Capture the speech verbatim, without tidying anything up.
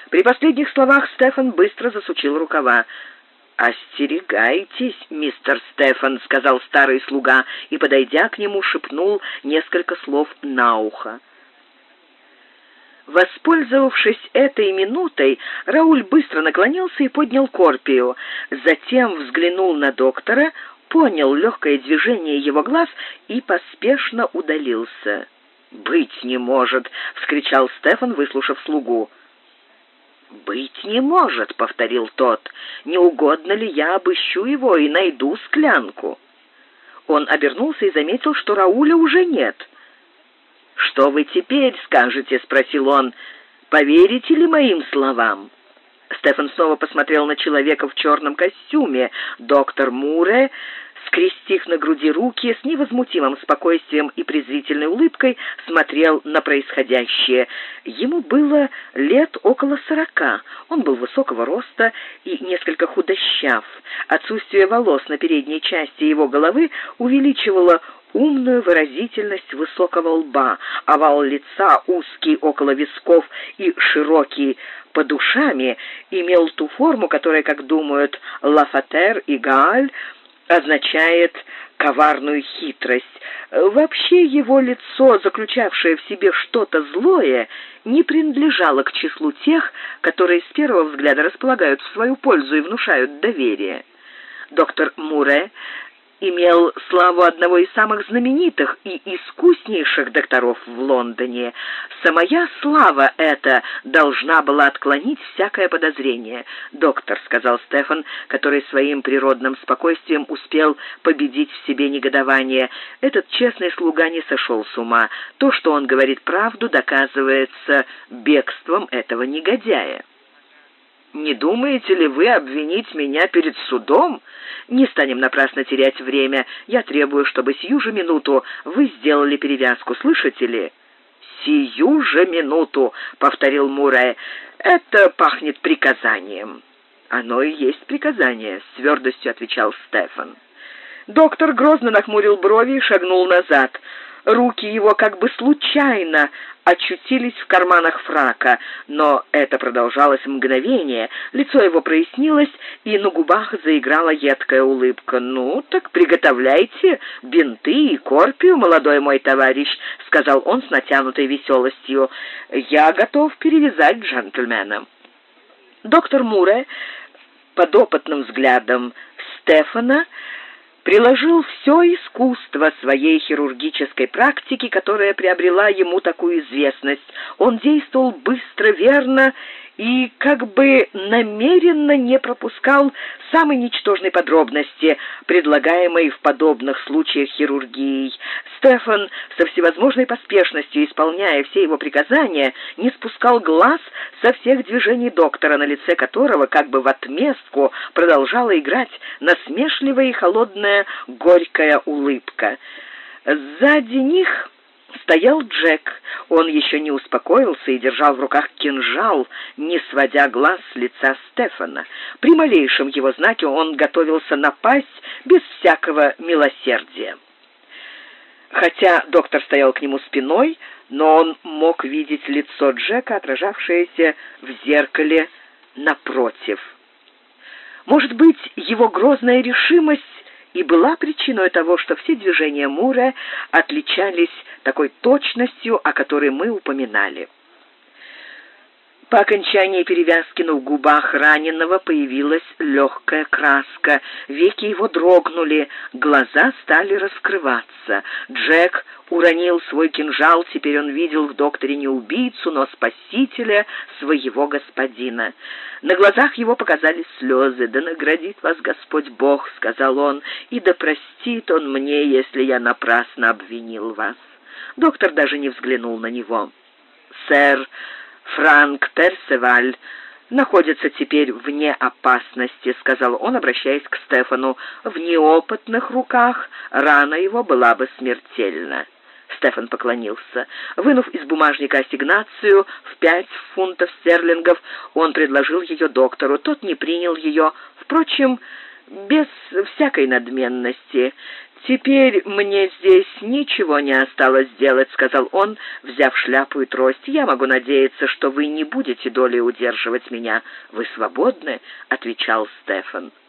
При последних словах Стефан быстро засучил рукава. «Остерегайтесь, мистер Стефан», — сказал старый слуга, и, подойдя к нему, шепнул несколько слов на ухо. Воспользовавшись этой минутой, Рауль быстро наклонился и поднял корпию. Затем взглянул на доктора, понял легкое движение его глаз и поспешно удалился. «Быть не может!» — вскричал Стефан, выслушав слугу. «Быть не может», — повторил тот. «Не угодно ли я обыщу его и найду склянку?» Он обернулся и заметил, что Рауля уже нет. «Что вы теперь скажете?» — спросил он. «Поверите ли моим словам?» Стефан снова посмотрел на человека в черном костюме. Доктор Муре, скрестив на груди руки, с невозмутимым спокойствием и презрительной улыбкой смотрел на происходящее. Ему было лет около сорока. Он был высокого роста и несколько худощав. Отсутствие волос на передней части его головы увеличивало умную выразительность высокого лба, овал лица, узкий около висков и широкий под ушами, имел ту форму, которая, как думают Лафатер и Гааль, означает коварную хитрость. Вообще его лицо, заключавшее в себе что-то злое, не принадлежало к числу тех, которые с первого взгляда располагают в свою пользу и внушают доверие. Доктор Муре имел славу одного из самых знаменитых и искуснейших докторов в Лондоне. Самая слава эта должна была отклонить всякое подозрение. «Доктор», — сказал Стефан, который своим природным спокойствием успел победить в себе негодование, — «этот честный слуга не сошел с ума. То, что он говорит правду, доказывается бегством этого негодяя». «Не думаете ли вы обвинить меня перед судом? Не станем напрасно терять время. Я требую, чтобы сию же минуту вы сделали перевязку, слышите ли?» «Сию же минуту», — повторил Муре. «Это пахнет приказанием». «Оно и есть приказание», — с твердостью отвечал Стефан. Доктор грозно нахмурил брови и шагнул назад. Руки его как бы случайно очутились в карманах фрака, но это продолжалось мгновение, лицо его прояснилось, и на губах заиграла едкая улыбка. «Ну, так приготовляйте бинты и корпию, молодой мой товарищ», — сказал он с натянутой веселостью. «Я готов перевязать джентльмена». Доктор Муре под опытным взглядом Стефана приложил все искусство своей хирургической практики, которая приобрела ему такую известность. Он действовал быстро, верно и как бы намеренно не пропускал самой ничтожной подробности, предлагаемой в подобных случаях хирургией. Стефан со всевозможной поспешностью, исполняя все его приказания, не спускал глаз со всех движений доктора, на лице которого, как бы в отместку, продолжала играть насмешливая и холодная горькая улыбка. Сзади них стоял Джек. Он еще не успокоился и держал в руках кинжал, не сводя глаз с лица Стефана. При малейшем его знаке он готовился напасть без всякого милосердия. Хотя доктор стоял к нему спиной, но он мог видеть лицо Джека, отражавшееся в зеркале напротив. Может быть, его грозная решимость и была причиной того, что все движения Муре отличались такой точностью, о которой мы упоминали. По окончании перевязки на губах раненого появилась легкая краска, веки его дрогнули, глаза стали раскрываться. Джек уронил свой кинжал, теперь он видел в докторе не убийцу, но спасителя своего господина. На глазах его показались слезы. «Да наградит вас Господь Бог», — сказал он, — «и да простит он мне, если я напрасно обвинил вас». Доктор даже не взглянул на него. «Сэр Франк Персеваль находится теперь вне опасности», — сказал он, обращаясь к Стефану. «В неопытных руках рана его была бы смертельна». Стефан поклонился. Вынув из бумажника ассигнацию в пять фунтов стерлингов, он предложил ее доктору. Тот не принял ее, впрочем, без всякой надменности. «Теперь мне здесь ничего не осталось делать», — сказал он, взяв шляпу и трость. «Я могу надеяться, что вы не будете долей удерживать меня. Вы свободны», — отвечал Стефан.